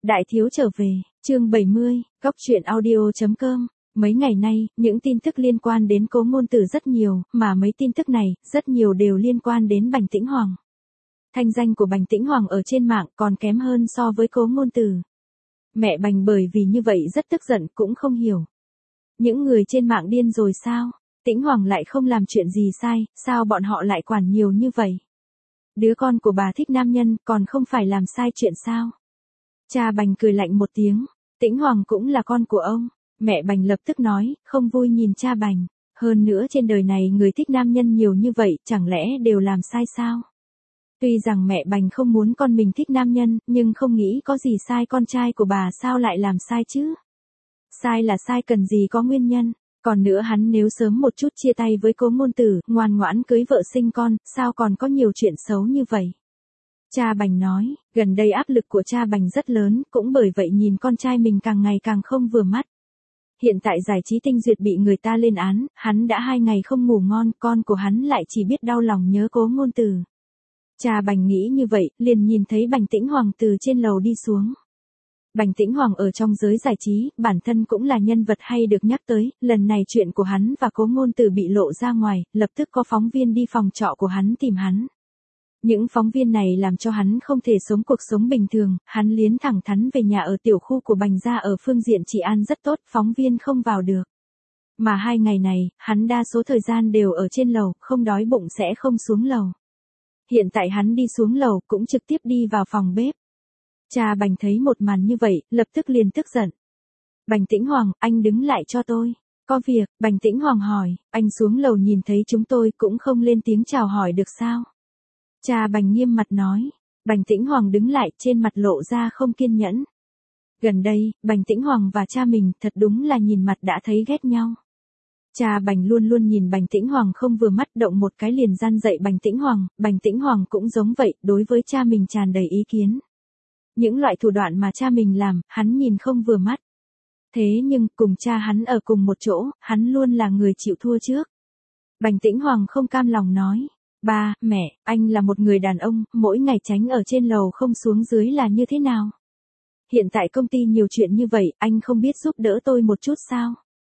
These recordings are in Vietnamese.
Đại thiếu trở về, chương 70, Góc truyện audio.com. Mấy ngày nay, những tin tức liên quan đến Cố Ngôn Tử rất nhiều, mà mấy tin tức này, rất nhiều đều liên quan đến Bành Tĩnh Hoàng. Thanh danh của Bành Tĩnh Hoàng ở trên mạng còn kém hơn so với Cố Ngôn Tử. Mẹ Bành bởi vì như vậy rất tức giận, cũng không hiểu. Những người trên mạng điên rồi sao? Tĩnh Hoàng lại không làm chuyện gì sai, sao bọn họ lại quản nhiều như vậy? Đứa con của bà thích nam nhân, còn không phải làm sai chuyện sao? Cha Bành cười lạnh một tiếng, Tĩnh Hoàng cũng là con của ông. Mẹ Bành lập tức nói, không vui nhìn cha Bành. Hơn nữa trên đời này người thích nam nhân nhiều như vậy, chẳng lẽ đều làm sai sao? Tuy rằng mẹ Bành không muốn con mình thích nam nhân, nhưng không nghĩ có gì sai, con trai của bà sao lại làm sai chứ? Sai là sai, cần gì có nguyên nhân. Còn nữa hắn nếu sớm một chút chia tay với Cố Ngôn Tử, ngoan ngoãn cưới vợ sinh con, sao còn có nhiều chuyện xấu như vậy? Cha Bành nói, gần đây áp lực của cha Bành rất lớn, cũng bởi vậy nhìn con trai mình càng ngày càng không vừa mắt. Hiện tại Giải Trí Tinh Duyệt bị người ta lên án, hắn đã 2 ngày không ngủ ngon, con của hắn lại chỉ biết đau lòng nhớ Cố Ngôn Tử. Cha Bành nghĩ như vậy, liền nhìn thấy Bành Tĩnh Hoàng từ trên lầu đi xuống. Bành Tĩnh Hoàng ở trong giới giải trí, bản thân cũng là nhân vật hay được nhắc tới, lần này chuyện của hắn và Cố Ngôn Tử bị lộ ra ngoài, lập tức có phóng viên đi phòng trọ của hắn tìm hắn. Những phóng viên này làm cho hắn không thể sống cuộc sống bình thường, hắn liến thẳng thắn về nhà ở tiểu khu của Bành gia ở phương diện trị an rất tốt, phóng viên không vào được. Mà 2 ngày này, hắn đa số thời gian đều ở trên lầu, không đói bụng sẽ không xuống lầu. Hiện tại hắn đi xuống lầu, cũng trực tiếp đi vào phòng bếp. Cha Bành thấy một màn như vậy, lập tức liền tức giận. Bành Tĩnh Hoàng, anh đứng lại cho tôi. Có việc, Bành Tĩnh Hoàng hỏi, anh xuống lầu nhìn thấy chúng tôi cũng không lên tiếng chào hỏi được sao? Cha Bành nghiêm mặt nói. Bành Tĩnh Hoàng đứng lại, trên mặt lộ ra không kiên nhẫn. Gần đây, Bành Tĩnh Hoàng và cha mình thật đúng là nhìn mặt đã thấy ghét nhau. Cha Bành luôn luôn nhìn Bành Tĩnh Hoàng không vừa mắt, động một cái liền gian dạy Bành Tĩnh Hoàng cũng giống vậy, đối với cha mình tràn đầy ý kiến. Những loại thủ đoạn mà cha mình làm, hắn nhìn không vừa mắt. Thế nhưng, cùng cha hắn ở cùng một chỗ, hắn luôn là người chịu thua trước. Bành Tĩnh Hoàng không cam lòng nói. Ba, mẹ, anh là một người đàn ông, mỗi ngày tránh ở trên lầu không xuống dưới là như thế nào? Hiện tại công ty nhiều chuyện như vậy, anh không biết giúp đỡ tôi một chút sao?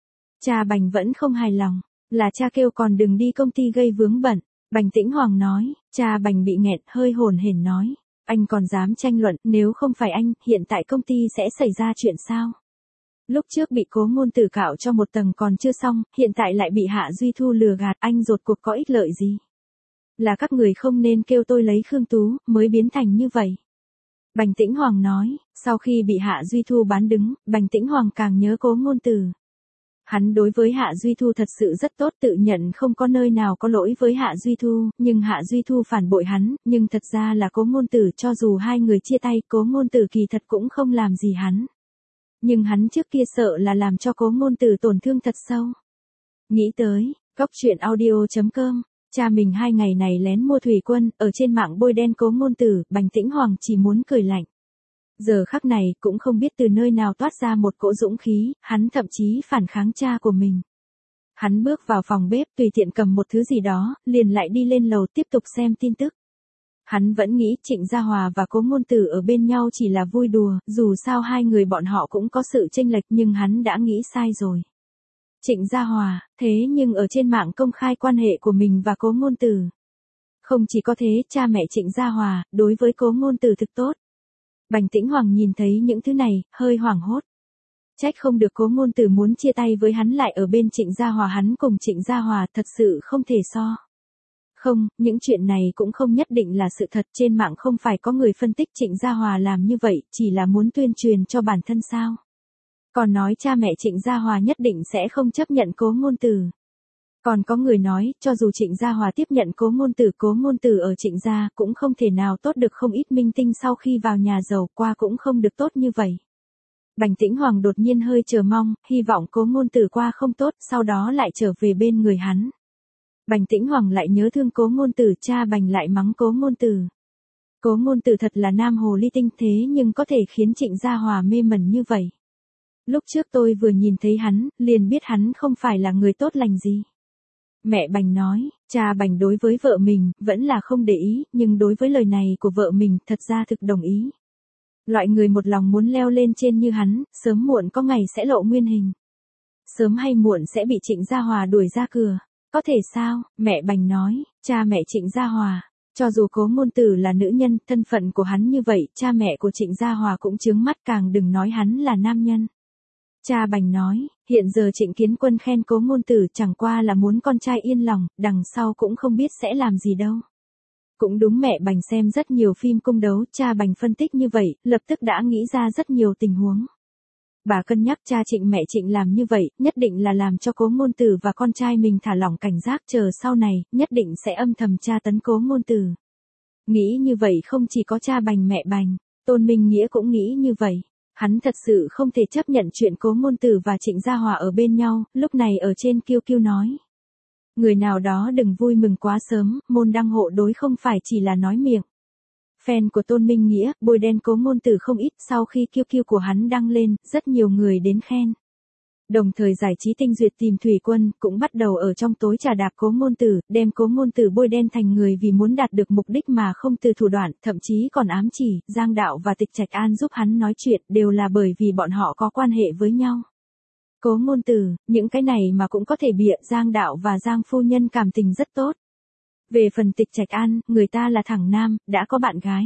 Cha Bành vẫn không hài lòng, là cha kêu còn đừng đi công ty gây vướng bận. Bành Tĩnh Hoàng nói, cha Bành bị nghẹn, hơi hồn hển nói. Anh còn dám tranh luận, nếu không phải anh, hiện tại công ty sẽ xảy ra chuyện sao? Lúc trước bị Cố Ngôn Tử cạo cho một tầng còn chưa xong, hiện tại lại bị Hạ Duy Thu lừa gạt, anh rốt cuộc có ích lợi gì? Là các người không nên kêu tôi lấy Khương Tú, mới biến thành như vậy. Bành Tĩnh Hoàng nói, sau khi bị Hạ Duy Thu bán đứng, Bành Tĩnh Hoàng càng nhớ Cố Ngôn Tử. Hắn đối với Hạ Duy Thu thật sự rất tốt, tự nhận không có nơi nào có lỗi với Hạ Duy Thu, nhưng Hạ Duy Thu phản bội hắn, nhưng thật ra là Cố Ngôn Tử, cho dù hai người chia tay, Cố Ngôn Tử kỳ thật cũng không làm gì hắn. Nhưng hắn trước kia sợ là làm cho Cố Ngôn Tử tổn thương thật sâu. Nghĩ tới, Góc truyện audio.com. Cha mình 2 ngày này lén mua thủy quân, ở trên mạng bôi đen Cố Ngôn Tử, Bành Tĩnh Hoàng chỉ muốn cười lạnh. Giờ khắc này, cũng không biết từ nơi nào toát ra một cỗ dũng khí, hắn thậm chí phản kháng cha của mình. Hắn bước vào phòng bếp, tùy tiện cầm một thứ gì đó, liền lại đi lên lầu tiếp tục xem tin tức. Hắn vẫn nghĩ Trịnh Gia Hòa và Cố Ngôn Tử ở bên nhau chỉ là vui đùa, dù sao hai người bọn họ cũng có sự chênh lệch, nhưng hắn đã nghĩ sai rồi. Trịnh Gia Hòa, thế nhưng ở trên mạng công khai quan hệ của mình và Cố Ngôn Tử. Không chỉ có thế, cha mẹ Trịnh Gia Hòa, đối với Cố Ngôn Tử thực tốt. Bành Tĩnh Hoàng nhìn thấy những thứ này, hơi hoảng hốt. Trách không được Cố Ngôn Tử muốn chia tay với hắn lại ở bên Trịnh Gia Hòa, hắn cùng Trịnh Gia Hòa thật sự không thể so. Không, những chuyện này cũng không nhất định là sự thật, trên mạng không phải có người phân tích Trịnh Gia Hòa làm như vậy, chỉ là muốn tuyên truyền cho bản thân sao. Còn nói cha mẹ Trịnh Gia Hòa nhất định sẽ không chấp nhận Cố Ngôn Tử. Còn có người nói, cho dù Trịnh Gia Hòa tiếp nhận Cố Ngôn Tử ở Trịnh Gia cũng không thể nào tốt được, không ít minh tinh sau khi vào nhà giàu qua cũng không được tốt như vậy. Bành Tĩnh Hoàng đột nhiên hơi chờ mong, hy vọng Cố Ngôn Tử qua không tốt, sau đó lại trở về bên người hắn. Bành Tĩnh Hoàng lại nhớ thương Cố Ngôn Tử, cha Bành lại mắng Cố Ngôn Tử. Cố Ngôn Tử thật là nam hồ ly tinh, thế nhưng có thể khiến Trịnh Gia Hòa mê mẩn như vậy. Lúc trước tôi vừa nhìn thấy hắn, liền biết hắn không phải là người tốt lành gì. Mẹ Bành nói, cha Bành đối với vợ mình, vẫn là không để ý, nhưng đối với lời này của vợ mình, thật ra thực đồng ý. Loại người một lòng muốn leo lên trên như hắn, sớm muộn có ngày sẽ lộ nguyên hình. Sớm hay muộn sẽ bị Trịnh Gia Hòa đuổi ra cửa. Có thể sao, mẹ Bành nói, cha mẹ Trịnh Gia Hòa. Cho dù Cố Ngôn Tử là nữ nhân, thân phận của hắn như vậy, cha mẹ của Trịnh Gia Hòa cũng chướng mắt, càng đừng nói hắn là nam nhân. Cha Bành nói, hiện giờ Trịnh Kiến Quân khen Cố Ngôn Tử chẳng qua là muốn con trai yên lòng, đằng sau cũng không biết sẽ làm gì đâu. Cũng đúng, mẹ Bành xem rất nhiều phim cung đấu, cha Bành phân tích như vậy, lập tức đã nghĩ ra rất nhiều tình huống. Bà cân nhắc cha Trịnh mẹ Trịnh làm như vậy, nhất định là làm cho Cố Ngôn Tử và con trai mình thả lỏng cảnh giác, chờ sau này, nhất định sẽ âm thầm tra tấn Cố Ngôn Tử. Nghĩ như vậy không chỉ có cha Bành mẹ Bành, Tôn Minh Nghĩa cũng nghĩ như vậy. Hắn thật sự không thể chấp nhận chuyện Cố Ngôn Tử và Trịnh Gia Hòa ở bên nhau, lúc này ở trên QQ nói. Người nào đó đừng vui mừng quá sớm, môn đăng hộ đối không phải chỉ là nói miệng. Fan của Tôn Minh Nghĩa, bôi đen Cố Ngôn Tử không ít, sau khi QQ của hắn đăng lên, rất nhiều người đến khen. Đồng thời giải trí tinh duyệt tìm Thủy Quân, cũng bắt đầu ở trong tối trà đạp Cố Ngôn Tử, đem Cố Ngôn Tử bôi đen thành người vì muốn đạt được mục đích mà không từ thủ đoạn, thậm chí còn ám chỉ, Giang Đạo và Tịch Trạch An giúp hắn nói chuyện, đều là bởi vì bọn họ có quan hệ với nhau. Cố Ngôn Tử, những cái này mà cũng có thể bịa, Giang Đạo và Giang phu nhân cảm tình rất tốt. Về phần Tịch Trạch An, người ta là thẳng nam, đã có bạn gái.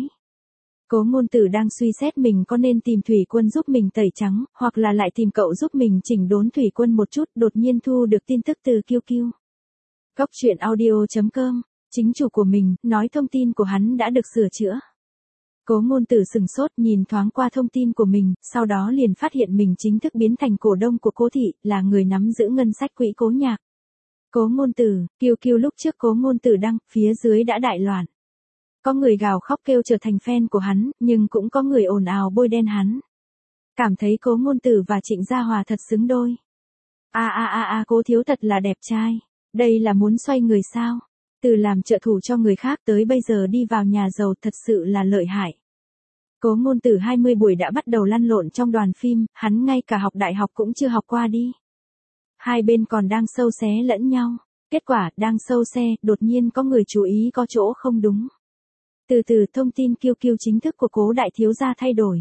Cố Ngôn Tử đang suy xét mình có nên tìm Thủy Quân giúp mình tẩy trắng, hoặc là lại tìm cậu giúp mình chỉnh đốn Thủy Quân một chút, đột nhiên thu được tin tức từ QQ. Góc truyện audio.com, chính chủ của mình, nói thông tin của hắn đã được sửa chữa. Cố Ngôn Tử sừng sốt nhìn thoáng qua thông tin của mình, sau đó liền phát hiện mình chính thức biến thành cổ đông của Cố thị, là người nắm giữ ngân sách quỹ Cố Nhạc. Cố Ngôn Tử, QQ lúc trước Cố Ngôn Tử đăng, phía dưới đã đại loạn. Có người gào khóc kêu trở thành fan của hắn, nhưng cũng có người ồn ào bôi đen hắn. Cảm thấy Cố Ngôn Tử và Trịnh Gia Hòa thật xứng đôi. Cố thiếu thật là đẹp trai. Đây là muốn xoay người sao? Từ làm trợ thủ cho người khác tới bây giờ đi vào nhà giàu, thật sự là lợi hại. Cố Ngôn Tử 20 buổi đã bắt đầu lăn lộn trong đoàn phim, hắn ngay cả học đại học cũng chưa học qua đi. Hai bên còn đang sâu xé lẫn nhau. Kết quả, đang sâu xe, đột nhiên có người chú ý có chỗ không đúng. Từ từ thông tin QQ chính thức của Cố đại thiếu gia thay đổi.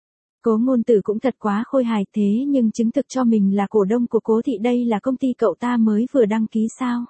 Cố Ngôn Tử cũng thật quá khôi hài, thế nhưng chứng thực cho mình là cổ đông của Cố thị, đây là công ty cậu ta mới vừa đăng ký sao?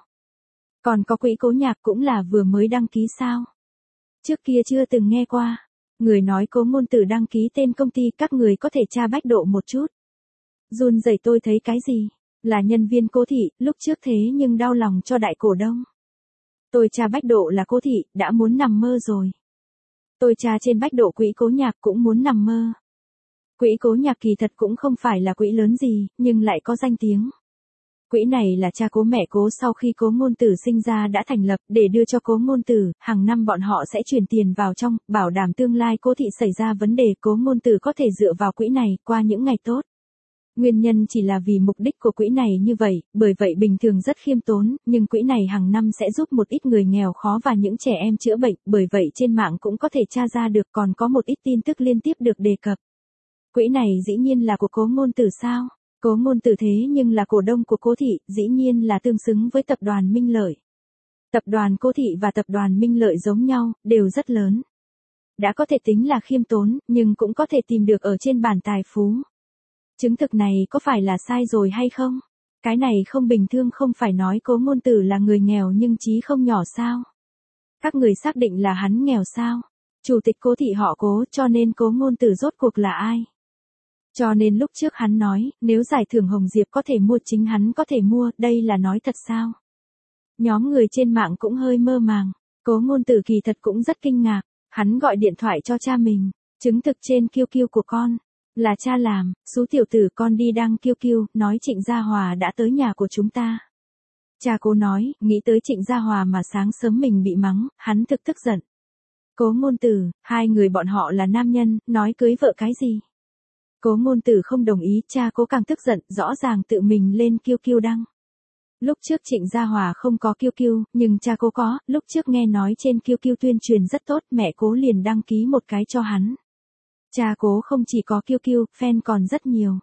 Còn có quỹ Cố Nhạc cũng là vừa mới đăng ký sao? Trước kia chưa từng nghe qua. Người nói Cố Ngôn Tử đăng ký tên công ty, các người có thể tra bách độ một chút. Run rẩy, tôi thấy cái gì? Là nhân viên Cố thị, lúc trước thế nhưng đau lòng cho đại cổ đông. Tôi tra bách độ là Cố thị, đã muốn nằm mơ rồi. Tôi tra trên bách độ quỹ Cố Nhạc cũng muốn nằm mơ. Quỹ Cố Nhạc kỳ thật cũng không phải là quỹ lớn gì, nhưng lại có danh tiếng. Quỹ này là cha Cố mẹ Cố sau khi Cố Ngôn Tử sinh ra đã thành lập, để đưa cho Cố Ngôn Tử, hàng năm bọn họ sẽ chuyển tiền vào trong, bảo đảm tương lai Cố thị xảy ra vấn đề, Cố Ngôn Tử có thể dựa vào quỹ này, qua những ngày tốt. Nguyên nhân chỉ là vì mục đích của quỹ này như vậy, bởi vậy bình thường rất khiêm tốn, nhưng quỹ này hàng năm sẽ giúp một ít người nghèo khó và những trẻ em chữa bệnh, bởi vậy trên mạng cũng có thể tra ra được, còn có một ít tin tức liên tiếp được đề cập. Quỹ này dĩ nhiên là của Cố Ngôn Tử sao? Cố Ngôn Tử thế nhưng là cổ đông của Cố thị, dĩ nhiên là tương xứng với tập đoàn Minh Lợi. Tập đoàn Cố thị và tập đoàn Minh Lợi giống nhau, đều rất lớn. Đã có thể tính là khiêm tốn, nhưng cũng có thể tìm được ở trên bản tài phú. Chứng thực này có phải là sai rồi hay không? Cái này không bình thường, không phải nói Cố Ngôn Tử là người nghèo nhưng chí không nhỏ sao? Các người xác định là hắn nghèo sao? Chủ tịch Cố thị họ Cố, cho nên Cố Ngôn Tử rốt cuộc là ai? Cho nên lúc trước hắn nói, nếu giải thưởng Hồng Diệp có thể mua, chính hắn có thể mua, đây là nói thật sao? Nhóm người trên mạng cũng hơi mơ màng. Cố Ngôn Tử kỳ thật cũng rất kinh ngạc. Hắn gọi điện thoại cho cha mình, chứng thực trên QQ của con. Là cha làm, số tiểu tử con đi đăng QQ, nói Trịnh Gia Hòa đã tới nhà của chúng ta. Cha Cố nói, nghĩ tới Trịnh Gia Hòa mà sáng sớm mình bị mắng, hắn thực tức giận. Cố Ngôn Tử, hai người bọn họ là nam nhân, nói cưới vợ cái gì? Cố Ngôn Tử không đồng ý, cha Cố càng tức giận, rõ ràng tự mình lên QQ đăng. Lúc trước Trịnh Gia Hòa không có QQ, nhưng cha Cố có, lúc trước nghe nói trên QQ tuyên truyền rất tốt, mẹ Cố liền đăng ký một cái cho hắn. Cha Cố không chỉ có QQ, fan còn rất nhiều.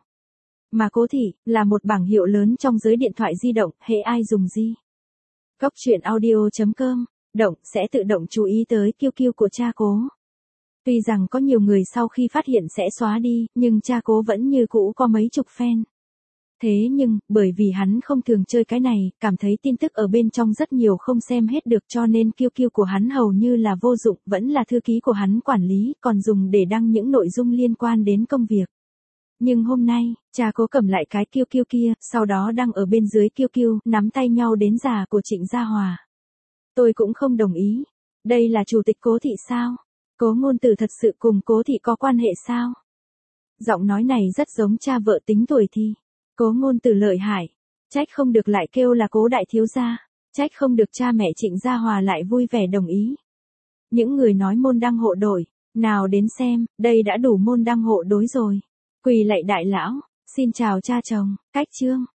Mà Cố thị, là một bảng hiệu lớn trong giới điện thoại di động, hễ ai dùng gì. Góc truyện audio.com, động, sẽ tự động chú ý tới QQ của cha Cố. Tuy rằng có nhiều người sau khi phát hiện sẽ xóa đi, nhưng cha Cố vẫn như cũ có mấy chục fan. Thế nhưng, bởi vì hắn không thường chơi cái này, cảm thấy tin tức ở bên trong rất nhiều không xem hết được cho nên QQ của hắn hầu như là vô dụng, vẫn là thư ký của hắn quản lý, còn dùng để đăng những nội dung liên quan đến công việc. Nhưng hôm nay, cha Cố cầm lại cái QQ kia, sau đó đăng ở bên dưới QQ, nắm tay nhau đến già của Trịnh Gia Hòa. Tôi cũng không đồng ý. Đây là chủ tịch Cố thị sao? Cố Ngôn Tử thật sự cùng Cố thị có quan hệ sao? Giọng nói này rất giống cha vợ tính tuổi thì. Cố Ngôn Tử lợi hại. Trách không được lại kêu là Cố đại thiếu gia. Trách không được cha mẹ Trịnh Gia Hòa lại vui vẻ đồng ý. Những người nói môn đăng hộ đổi. Nào đến xem, đây đã đủ môn đăng hộ đối rồi. Quỳ lạy đại lão. Xin chào cha chồng, cách chương.